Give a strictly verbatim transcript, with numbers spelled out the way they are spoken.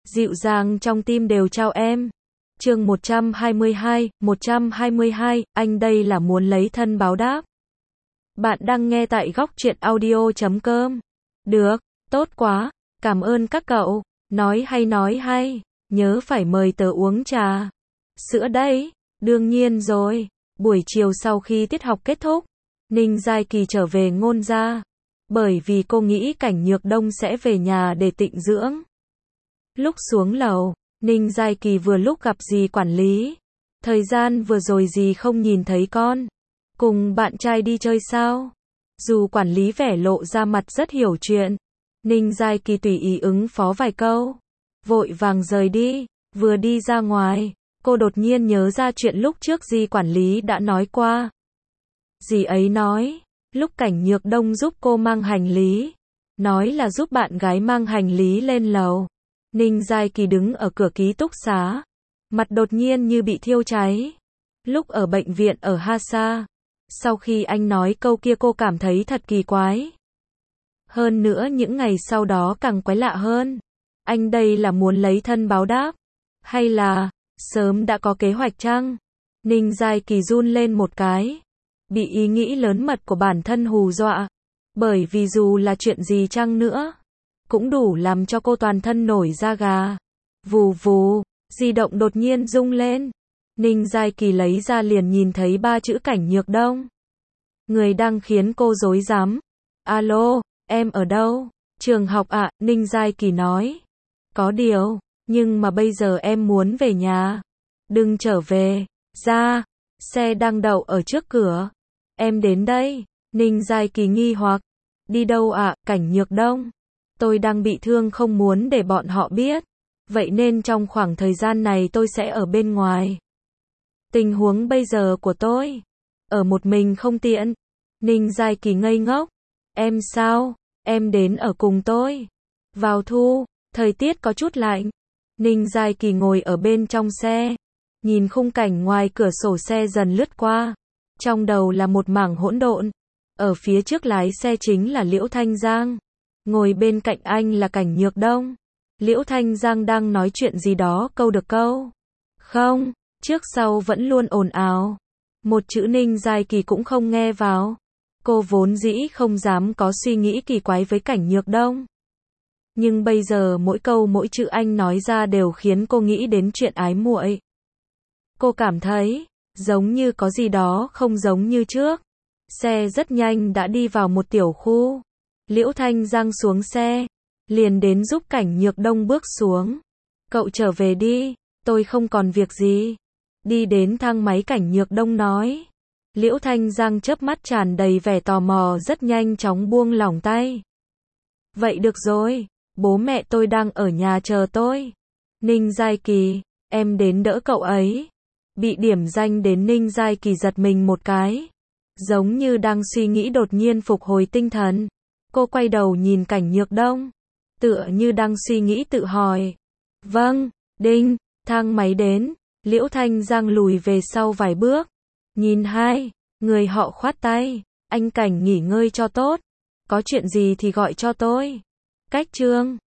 dịu dàng trong tim đều chào em. Chương một trăm hai mươi hai, một trăm hai mươi hai, anh đây là muốn lấy thân báo đáp. Bạn đang nghe tại góc truyện audio chấm com. Được, tốt quá, cảm ơn các cậu. Nói hay nói hay, nhớ phải mời tớ uống trà sữa đấy. Đương nhiên rồi. Buổi chiều sau khi tiết học kết thúc, Ninh Giai Kỳ trở về Ngôn gia, bởi vì cô nghĩ Cảnh Nhược Đông sẽ về nhà để tịnh dưỡng. Lúc xuống lầu, Ninh Giai Kỳ vừa lúc gặp dì quản lý. Thời gian vừa rồi dì không nhìn thấy con. Cùng bạn trai đi chơi sao? Dù quản lý vẻ lộ ra mặt rất hiểu chuyện, Ninh Giai Kỳ tùy ý ứng phó vài câu, vội vàng rời đi. Vừa đi ra ngoài, cô đột nhiên nhớ ra chuyện lúc trước dì quản lý đã nói qua. Dì ấy nói, lúc Cảnh Nhược Đông giúp cô mang hành lý, nói là giúp bạn gái mang hành lý lên lầu. Ninh Giai Kỳ đứng ở cửa ký túc xá, mặt đột nhiên như bị thiêu cháy. Lúc ở bệnh viện ở Hasa, sau khi anh nói câu kia cô cảm thấy thật kỳ quái. Hơn nữa những ngày sau đó càng quái lạ hơn. Anh đây là muốn lấy thân báo đáp? Hay là, sớm đã có kế hoạch chăng? Ninh Giai Kỳ run lên một cái, bị ý nghĩ lớn mật của bản thân hù dọa. Bởi vì dù là chuyện gì chăng nữa, cũng đủ làm cho cô toàn thân nổi da gà. Vù vù, di động đột nhiên rung lên. Ninh Giai Kỳ lấy ra liền nhìn thấy ba chữ Cảnh Nhược Đông. Người đang khiến cô rối rắm. Alo, em ở đâu? Trường học ạ, Ninh Giai Kỳ nói. Có điều, nhưng mà bây giờ em muốn về nhà. Đừng trở về. Ra, xe đang đậu ở trước cửa. Em đến đây. Ninh Giai Kỳ nghi hoặc. Đi đâu ạ, Cảnh Nhược Đông? Tôi đang bị thương không muốn để bọn họ biết. Vậy nên trong khoảng thời gian này tôi sẽ ở bên ngoài. Tình huống bây giờ của tôi, ở một mình không tiện. Ninh Giai Kỳ ngây ngốc. Em sao? Em đến ở cùng tôi. Vào thu, thời tiết có chút lạnh. Ninh Giai Kỳ ngồi ở bên trong xe, nhìn khung cảnh ngoài cửa sổ xe dần lướt qua. Trong đầu là một mảng hỗn độn. Ở phía trước lái xe chính là Liễu Thanh Giang. Ngồi bên cạnh anh là Cảnh Nhược Đông. Liễu Thanh Giang đang nói chuyện gì đó câu được câu không, trước sau vẫn luôn ồn ào. Một chữ Ninh Giai Kỳ cũng không nghe vào. Cô vốn dĩ không dám có suy nghĩ kỳ quái với Cảnh Nhược Đông. Nhưng bây giờ mỗi câu mỗi chữ anh nói ra đều khiến cô nghĩ đến chuyện ái muội. Cô cảm thấy, giống như có gì đó không giống như trước. Xe rất nhanh đã đi vào một tiểu khu. Liễu Thanh Giang xuống xe, liền đến giúp Cảnh Nhược Đông bước xuống. Cậu trở về đi, tôi không còn việc gì. Đi đến thang máy Cảnh Nhược Đông nói. Liễu Thanh Giang chớp mắt tràn đầy vẻ tò mò rất nhanh chóng buông lỏng tay. Vậy được rồi, bố mẹ tôi đang ở nhà chờ tôi. Ninh Giai Kỳ, em đến đỡ cậu ấy. Bị điểm danh đến Ninh Giai Kỳ giật mình một cái. Giống như đang suy nghĩ đột nhiên phục hồi tinh thần. Cô quay đầu nhìn Cảnh Nhược Đông, tựa như đang suy nghĩ tự hỏi. Vâng, đinh, thang máy đến. Liễu Thanh Giang lùi về sau vài bước. Nhìn hai, người họ khoát tay. Anh Cảnh nghỉ ngơi cho tốt. Có chuyện gì thì gọi cho tôi. Cách chương